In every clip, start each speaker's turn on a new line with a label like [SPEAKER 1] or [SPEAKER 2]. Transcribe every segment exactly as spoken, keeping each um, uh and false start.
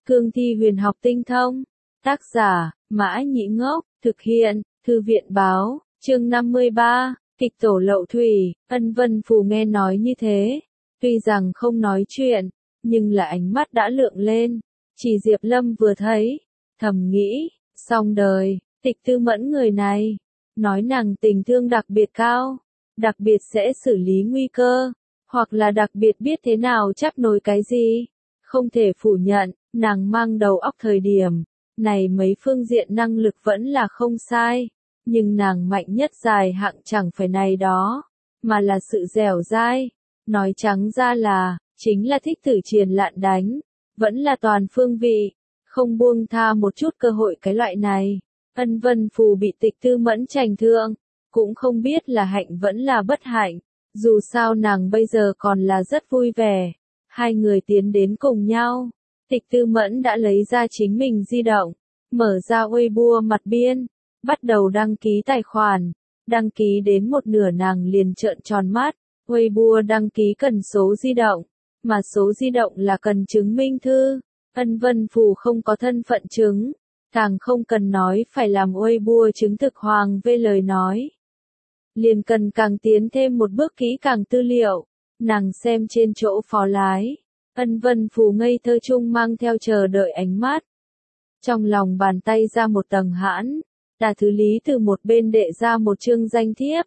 [SPEAKER 1] Cương thi huyền học tinh thông. Tác giả, Mã Nhĩ Ngốc, thực hiện, Thư viện Báo, chương năm mươi ba, kịch tổ Lậu Thủy. Ân Vân Phù nghe nói như thế, tuy rằng không nói chuyện, nhưng là ánh mắt đã lượng lên. Chỉ Diệp Lâm vừa thấy, thầm nghĩ, xong đời, Tịch Tư Mẫn người này, nói nàng tình thương đặc biệt cao, đặc biệt sẽ xử lý nguy cơ, hoặc là đặc biệt biết thế nào chấp nối cái gì. Không thể phủ nhận, nàng mang đầu óc thời điểm, này mấy phương diện năng lực vẫn là không sai, nhưng nàng mạnh nhất dài hạng chẳng phải này đó, mà là sự dẻo dai, nói trắng ra là, chính là thích thử triền lạn đánh, vẫn là toàn phương vị, không buông tha một chút cơ hội cái loại này. Ân Vân Phù bị Tịch Tư Mẫn trành thương, cũng không biết là hạnh vẫn là bất hạnh, dù sao nàng bây giờ còn là rất vui vẻ. Hai người tiến đến cùng nhau, Tịch Tư Mẫn đã lấy ra chính mình di động, mở ra Weibo mặt biên, bắt đầu đăng ký tài khoản, đăng ký đến một nửa nàng liền trợn tròn mắt. Weibo đăng ký cần số di động, mà số di động là cần chứng minh thư. Ân Vân Phù không có thân phận chứng, càng không cần nói phải làm Weibo chứng thực hoàng về lời nói. Liền cần càng tiến thêm một bước kỹ càng tư liệu, nàng xem trên chỗ phó lái. Ân Vân Phù ngây thơ chung mang theo chờ đợi ánh mắt. Trong lòng bàn tay ra một tầng hãn, Đà Thứ Lý từ một bên đệ ra một chương danh thiếp.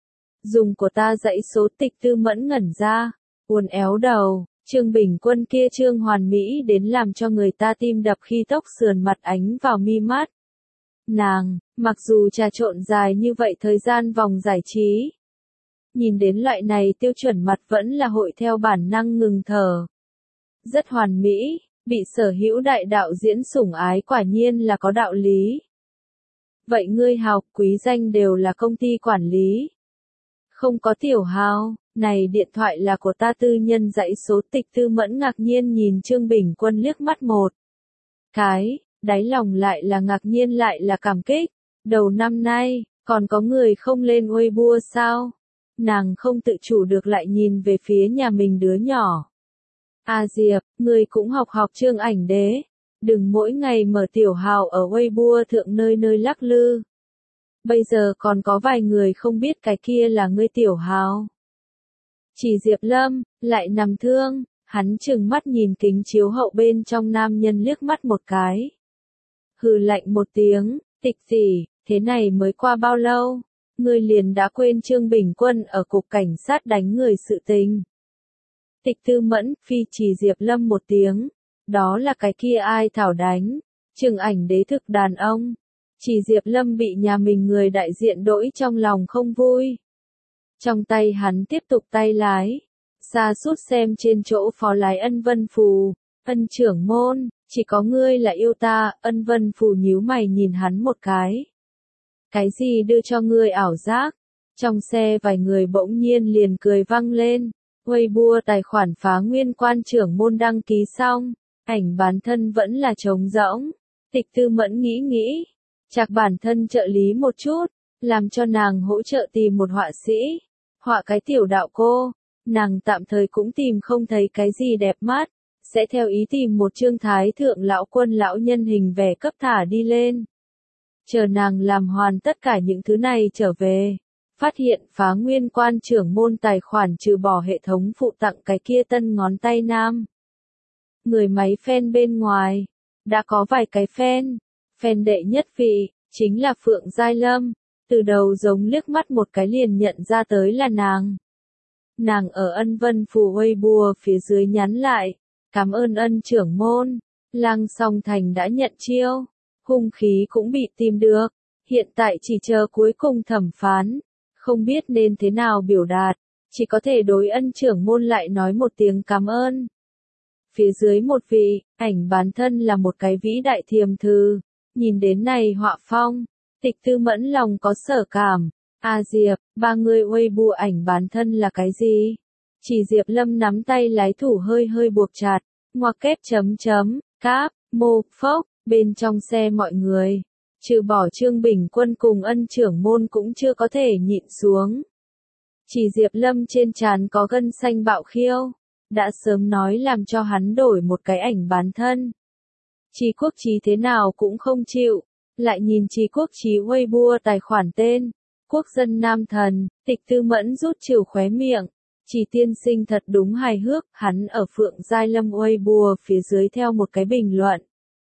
[SPEAKER 1] Dùng của ta dãy số. Tịch Tư Mẫn ngẩn ra, uốn éo đầu, Trương Bình Quân kia trương hoàn mỹ đến làm cho người ta tim đập khi tóc sườn mặt ánh vào mi mắt. Nàng, mặc dù trà trộn dài như vậy thời gian vòng giải trí, nhìn đến loại này tiêu chuẩn mặt vẫn là hội theo bản năng ngừng thở. Rất hoàn mỹ, bị sở hữu đại đạo diễn sủng ái quả nhiên là có đạo lý. Vậy ngươi học quý danh đều là công ty quản lý. Không có tiểu hào, này điện thoại là của ta tư nhân dãy số. Tịch Tư Mẫn ngạc nhiên nhìn Trương Bình Quân liếc mắt một cái, đáy lòng lại là ngạc nhiên lại là cảm kích. Đầu năm nay, còn có người không lên Weibo sao? Nàng không tự chủ được lại nhìn về phía nhà mình đứa nhỏ. A Diệp, ngươi cũng học học Trương Ảnh Đế, đừng mỗi ngày mở tiểu hào ở Weibo thượng nơi nơi lắc lư. Bây giờ còn có vài người không biết cái kia là ngươi tiểu hào. Chỉ Diệp Lâm, lại nằm thương, hắn trừng mắt nhìn kính chiếu hậu bên trong nam nhân liếc mắt một cái. Hừ lạnh một tiếng, Tịch tỷ, thế này mới qua bao lâu, ngươi liền đã quên Trương Bình Quân ở cục cảnh sát đánh người sự tình. Tịch Tư Mẫn phi chỉ Diệp Lâm một tiếng, đó là cái kia ai thảo đánh, Trương Ảnh Đế thực đàn ông. Chỉ Diệp Lâm bị nhà mình người đại diện đỗi trong lòng không vui. Trong tay hắn tiếp tục tay lái, xa sút xem trên chỗ phó lái Ân Vân Phù. Ân trưởng môn, chỉ có ngươi là yêu ta. Ân Vân Phù nhíu mày nhìn hắn một cái. Cái gì đưa cho ngươi ảo giác? Trong xe vài người bỗng nhiên liền cười vang lên. Weibo tài khoản phá nguyên quan trưởng môn đăng ký xong, ảnh bản thân vẫn là trống rỗng. Tịch Tư Mẫn nghĩ nghĩ, chạc bản thân trợ lý một chút, làm cho nàng hỗ trợ tìm một họa sĩ, họa cái tiểu đạo cô. Nàng tạm thời cũng tìm không thấy cái gì đẹp mắt, sẽ theo ý tìm một chương thái thượng lão quân lão nhân hình vẽ cấp thả đi lên. Chờ nàng làm hoàn tất cả những thứ này trở về, phát hiện phá nguyên quan trưởng môn tài khoản trừ bỏ hệ thống phụ tặng cái kia tân ngón tay nam. Người máy fan bên ngoài, đã có vài cái fan, fan đệ nhất vị, chính là Phượng Giai Lâm, từ đầu giống liếc mắt một cái liền nhận ra tới là nàng. Nàng ở Ân Vân Phù Weibo phía dưới nhắn lại, cảm ơn Ân trưởng môn, Lang Song Thành đã nhận chiêu, hung khí cũng bị tìm được, hiện tại chỉ chờ cuối cùng thẩm phán, không biết nên thế nào biểu đạt, chỉ có thể đối Ân trưởng môn lại nói một tiếng cảm ơn. Phía dưới một vị, ảnh bán thân là một cái vĩ đại thiềm thư, nhìn đến này họa phong, Tịch Tư Mẫn lòng có sở cảm. A Diệp, ba người Weibo ảnh bán thân là cái gì? Chỉ Diệp Lâm nắm tay lái thủ hơi hơi buộc chặt, ngoặc kép chấm chấm, cáp, mô, phốc, bên trong xe mọi người, trừ bỏ Trương Bình Quân cùng Ân trưởng môn cũng chưa có thể nhịn xuống. Chỉ Diệp Lâm trên trán có gân xanh bạo khiêu, đã sớm nói làm cho hắn đổi một cái ảnh bán thân. Trì Quốc Chí thế nào cũng không chịu. Lại nhìn Trì Quốc Chí Weibo tài khoản tên, quốc dân nam thần, Tịch Tư Mẫn rút trừ khóe miệng. Trì tiên sinh thật đúng hài hước, hắn ở Phượng Giai Lâm Weibo phía dưới theo một cái bình luận.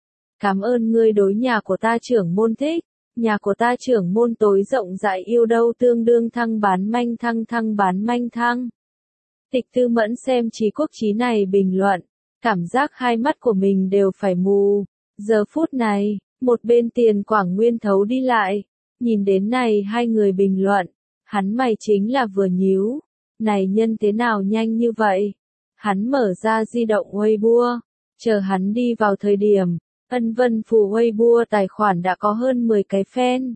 [SPEAKER 1] Cảm ơn ngươi đối nhà của ta trưởng môn thích, nhà của ta trưởng môn tối rộng rãi yêu đâu tương đương thăng bán manh thăng thăng bán manh thăng. Tịch Tư Mẫn xem Trì Quốc Chí này bình luận, cảm giác hai mắt của mình đều phải mù. Giờ phút này, một bên Tiền Quảng Nguyên thấu đi lại, nhìn đến này hai người bình luận, hắn mày chính là vừa nhíu. Này nhân thế nào nhanh như vậy? Hắn mở ra di động Weibo, chờ hắn đi vào thời điểm, Ân Vân Phù Weibo tài khoản đã có hơn mười cái fan.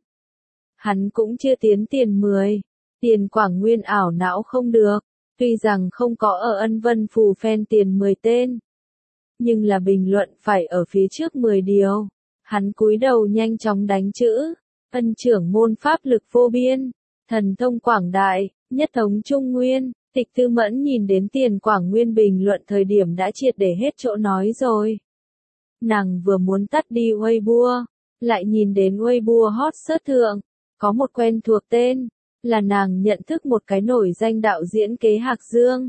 [SPEAKER 1] Hắn cũng chưa tiến tiền mười, Tiền Quảng Nguyên ảo não không được, tuy rằng không có ở Ân Vân Phù fan tiền mười tên, nhưng là bình luận phải ở phía trước mười điều. Hắn cúi đầu nhanh chóng đánh chữ, Ân trưởng môn pháp lực vô biên, thần thông quảng đại, nhất thống trung nguyên. Tịch Tư Mẫn nhìn đến Tiền Quảng Nguyên bình luận thời điểm đã triệt để hết chỗ nói rồi. Nàng vừa muốn tắt đi Weibo, lại nhìn đến Weibo hot search thượng, có một quen thuộc tên, là nàng nhận thức một cái nổi danh đạo diễn Kế Hạc Dương.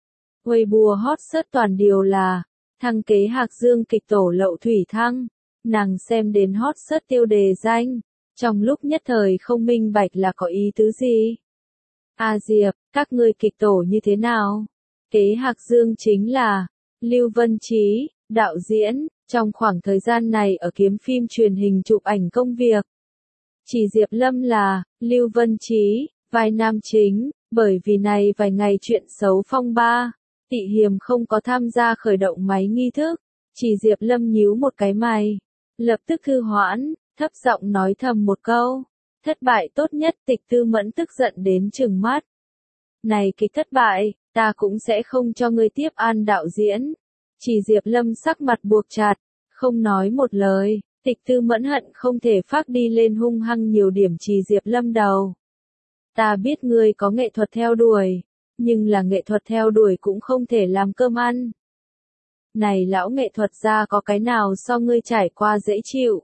[SPEAKER 1] Weibo hot search toàn điều là, thăng Kế Hạc Dương kịch tổ Lậu Thủy Thăng. Nàng xem đến hot search tiêu đề danh, trong lúc nhất thời không minh bạch là có ý tứ gì. A Diệp, các ngươi kịch tổ như thế nào? Kế Hạc Dương chính là Lưu Vân Chí, đạo diễn, trong khoảng thời gian này ở kiếm phim truyền hình chụp ảnh công việc. Chỉ Diệp Lâm là Lưu Vân Chí, vai nam chính, bởi vì này vài ngày chuyện xấu phong ba, Tị Hiềm không có tham gia khởi động máy nghi thức. Chỉ Diệp Lâm nhíu một cái mày, lập tức thư hoãn, thấp giọng nói thầm một câu. Thất bại tốt nhất. Tịch Tư Mẫn tức giận đến trừng mắt. Này kịch thất bại, ta cũng sẽ không cho ngươi tiếp an đạo diễn. Chỉ Diệp Lâm sắc mặt buộc chặt, không nói một lời. Tịch Tư Mẫn hận không thể phát đi lên hung hăng nhiều điểm Chỉ Diệp Lâm đầu. Ta biết ngươi có nghệ thuật theo đuổi, nhưng là nghệ thuật theo đuổi cũng không thể làm cơm ăn. Này lão nghệ thuật gia có cái nào so ngươi trải qua dễ chịu.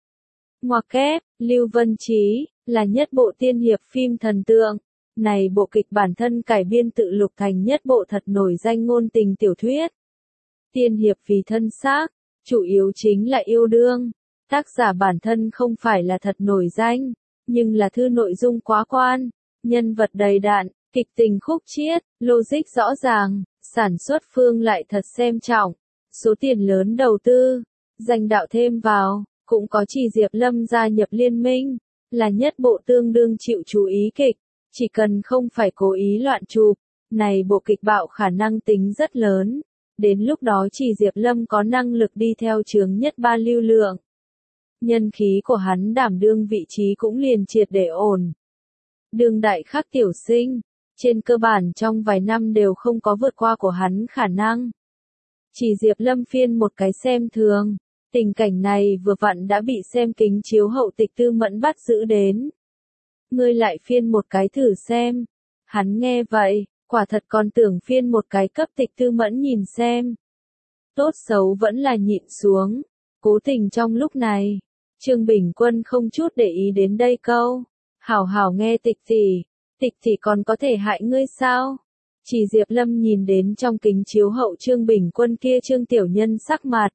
[SPEAKER 1] Ngoặc kép, Lưu Vân Chí, là nhất bộ tiên hiệp phim thần tượng. Này bộ kịch bản thân cải biên tự lục thành nhất bộ thật nổi danh ngôn tình tiểu thuyết. Tiên hiệp vì thân xác, chủ yếu chính là yêu đương. Tác giả bản thân không phải là thật nổi danh, nhưng là thư nội dung quá quan, nhân vật đầy đặn, kịch tình khúc chiết, logic rõ ràng, sản xuất phương lại thật xem trọng, số tiền lớn đầu tư, danh đạo thêm vào, cũng có Chỉ Diệp Lâm gia nhập liên minh, là nhất bộ tương đương chịu chú ý kịch, chỉ cần không phải cố ý loạn chụp, này bộ kịch bạo khả năng tính rất lớn, đến lúc đó Chỉ Diệp Lâm có năng lực đi theo chướng nhất ba lưu lượng. Nhân khí của hắn đảm đương vị trí cũng liền triệt để ổn. Đương đại khắc tiểu sinh, trên cơ bản trong vài năm đều không có vượt qua của hắn khả năng. Chỉ Diệp Lâm phiên một cái xem thường, tình cảnh này vừa vặn đã bị xem kính chiếu hậu Tịch Tư Mẫn bắt giữ đến. Ngươi lại phiên một cái thử xem. Hắn nghe vậy, quả thật còn tưởng phiên một cái cấp Tịch Tư Mẫn nhìn xem. Tốt xấu vẫn là nhịn xuống, cố tình trong lúc này. Trương Bình Quân không chút để ý đến đây câu. Hảo hảo nghe Tịch tỷ, Tịch tỷ còn có thể hại ngươi sao? Chỉ Diệp Lâm nhìn đến trong kính chiếu hậu Trương Bình Quân kia Trương tiểu nhân sắc mặt.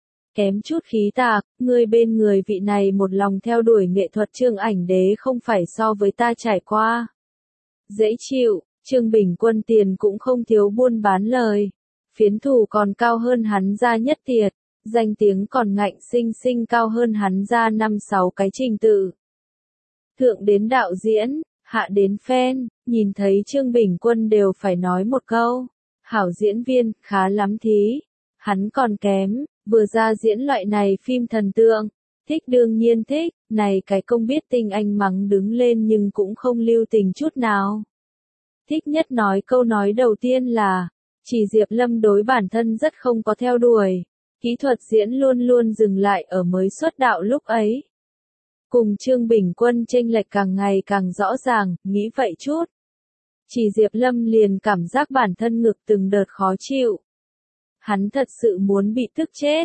[SPEAKER 1] Kém chút khí tạc, ngươi bên người vị này một lòng theo đuổi nghệ thuật Trương ảnh đế không phải so với ta trải qua. Dễ chịu, Trương Bình Quân tiền cũng không thiếu buôn bán lời. Phiến thủ còn cao hơn hắn ra nhất tiệt. Danh tiếng còn ngạnh sinh sinh cao hơn hắn ra năm sáu cái trình tự. Thượng đến đạo diễn, hạ đến fan, nhìn thấy Trương Bình Quân đều phải nói một câu. Hảo diễn viên, khá lắm thí. Hắn còn kém, vừa ra diễn loại này phim thần tượng. Thích đương nhiên thích, này cái không biết tình anh mắng đứng lên nhưng cũng không lưu tình chút nào. Thích nhất nói câu nói đầu tiên là, Chỉ Diệp Lâm đối bản thân rất không có theo đuổi. Kỹ thuật diễn luôn luôn dừng lại ở mới xuất đạo lúc ấy. Cùng Trương Bình Quân chênh lệch càng ngày càng rõ ràng, nghĩ vậy chút. Chỉ Diệp Lâm liền cảm giác bản thân ngực từng đợt khó chịu. Hắn thật sự muốn bị tức chết.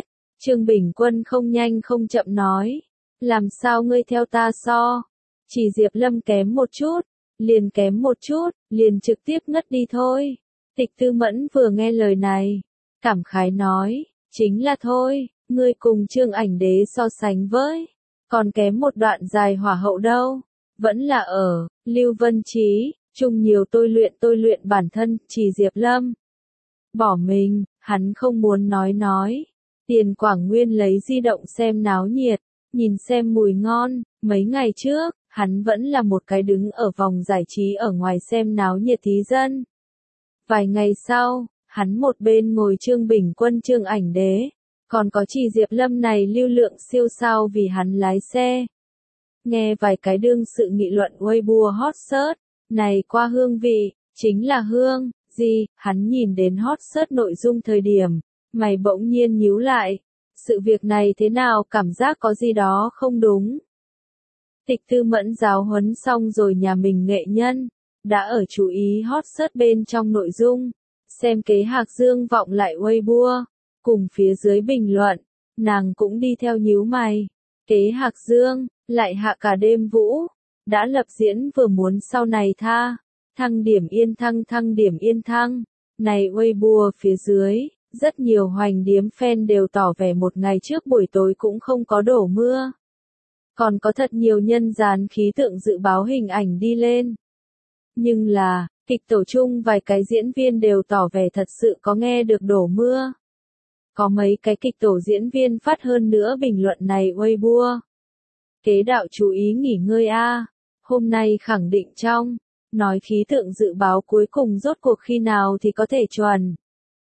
[SPEAKER 1] Trương Bình Quân không nhanh không chậm nói. Làm sao ngươi theo ta so? Chỉ Diệp Lâm kém một chút, liền kém một chút, liền trực tiếp ngất đi thôi. Tịch Tư Mẫn vừa nghe lời này, cảm khái nói, chính là thôi, ngươi cùng Trương Ảnh Đế so sánh với, còn kém một đoạn dài hỏa hậu đâu, vẫn là ở, Lưu Vân Chí, chung nhiều tôi luyện tôi luyện bản thân, Chỉ Diệp Lâm. Bỏ mình, hắn không muốn nói nói. Tiền Quảng Nguyên lấy di động xem náo nhiệt, nhìn xem mùi ngon, mấy ngày trước, hắn vẫn là một cái đứng ở vòng giải trí ở ngoài xem náo nhiệt thí dân. Vài ngày sau, hắn một bên ngồi Trương Bình Quân Trương Ảnh Đế, còn có Chỉ Diệp Lâm này lưu lượng siêu sao vì hắn lái xe. Nghe vài cái đương sự nghị luận Weibo hot search, này qua hương vị, chính là hương, gì, hắn nhìn đến hot search nội dung thời điểm, mày bỗng nhiên nhíu lại, sự việc này thế nào cảm giác có gì đó không đúng. Tịch Tư Mẫn giáo huấn xong rồi nhà mình nghệ nhân, đã ở chú ý hot search bên trong nội dung, xem kế Hạc Dương vọng lại Weibo, cùng phía dưới bình luận, nàng cũng đi theo nhíu mày. Kế Hạc Dương, lại hạ cả đêm vũ, đã lập diễn vừa muốn sau này tha, thăng điểm yên thăng thăng điểm yên thăng, này Weibo phía dưới, rất nhiều hoành điếm fan đều tỏ vẻ một ngày trước buổi tối cũng không có đổ mưa. Còn có thật nhiều nhân dán khí tượng dự báo hình ảnh đi lên. Nhưng là, kịch tổ chung vài cái diễn viên đều tỏ vẻ thật sự có nghe được đổ mưa. Có mấy cái kịch tổ diễn viên phát hơn nữa bình luận này Weibo. Kế đạo chú ý nghỉ ngơi a, hôm nay khẳng định trong, nói khí tượng dự báo cuối cùng rốt cuộc khi nào thì có thể chuẩn.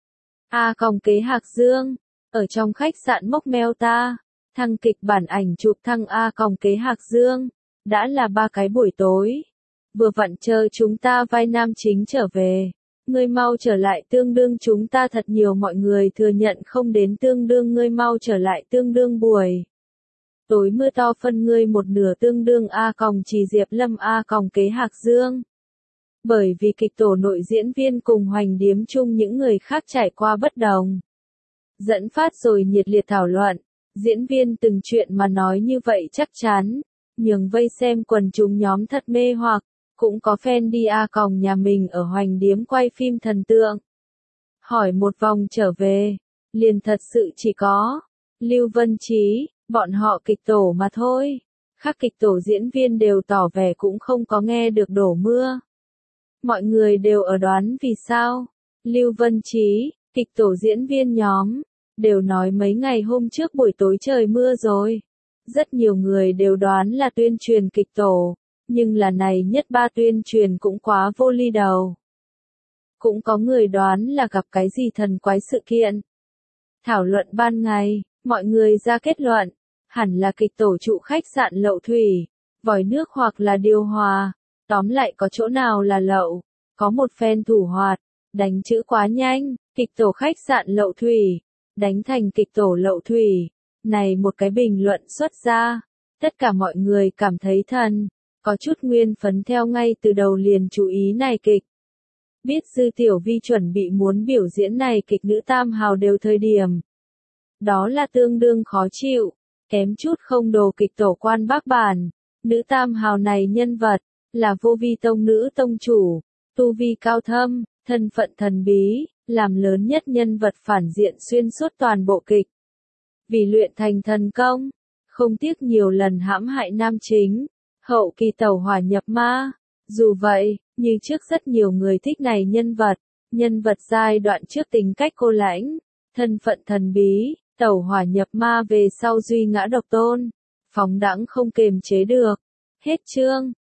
[SPEAKER 1] A còng kế Hạc Dương, ở trong khách sạn mốc meo ta, thăng kịch bản ảnh chụp thăng A còng kế Hạc Dương, đã là ba cái buổi tối. Vừa vặn chờ chúng ta vai nam chính trở về, ngươi mau trở lại tương đương chúng ta thật nhiều mọi người thừa nhận không đến tương đương ngươi mau trở lại tương đương buổi. Tối mưa to phân ngươi một nửa tương đương A còng Chỉ Diệp Lâm A còng kế Hạc Dương. Bởi vì kịch tổ nội diễn viên cùng hoành điếm chung những người khác trải qua bất đồng. Dẫn phát rồi nhiệt liệt thảo luận, diễn viên từng chuyện mà nói như vậy chắc chắn, nhường vây xem quần chúng nhóm thật mê hoặc, cũng có fan đi A còng nhà mình ở hoành điếm quay phim thần tượng. Hỏi một vòng trở về, liền thật sự chỉ có Lưu Vân Chí, bọn họ kịch tổ mà thôi. Khác kịch tổ diễn viên đều tỏ vẻ cũng không có nghe được đổ mưa. Mọi người đều ở đoán vì sao. Lưu Vân Chí, kịch tổ diễn viên nhóm, đều nói mấy ngày hôm trước buổi tối trời mưa rồi. Rất nhiều người đều đoán là tuyên truyền kịch tổ, nhưng là này nhất ba tuyên truyền cũng quá vô ly đầu. Cũng có người đoán là gặp cái gì thần quái sự kiện. Thảo luận ban ngày, mọi người ra kết luận, hẳn là kịch tổ trụ khách sạn Lậu Thủy, vòi nước hoặc là điều hòa. Tóm lại có chỗ nào là lậu, có một fan thủ hoạt, đánh chữ quá nhanh, kịch tổ khách sạn Lậu Thủy, đánh thành kịch tổ Lậu Thủy. Này một cái bình luận xuất ra, tất cả mọi người cảm thấy thần, có chút nguyên phấn theo ngay từ đầu liền chú ý này kịch. Biết Dư Tiểu Vi chuẩn bị muốn biểu diễn này kịch nữ tam hào đều thời điểm. Đó là tương đương khó chịu, kém chút không đồ kịch tổ quan bác bản, nữ tam hào này nhân vật. Là vô vi tông nữ tông chủ, tu vi cao thâm, thân phận thần bí, làm lớn nhất nhân vật phản diện xuyên suốt toàn bộ kịch. Vì luyện thành thần công, không tiếc nhiều lần hãm hại nam chính, hậu kỳ tẩu hỏa nhập ma. Dù vậy, như trước rất nhiều người thích này nhân vật, nhân vật giai đoạn trước tính cách cô lãnh, thân phận thần bí, tẩu hỏa nhập ma về sau duy ngã độc tôn, phóng đãng không kềm chế được. Hết chương.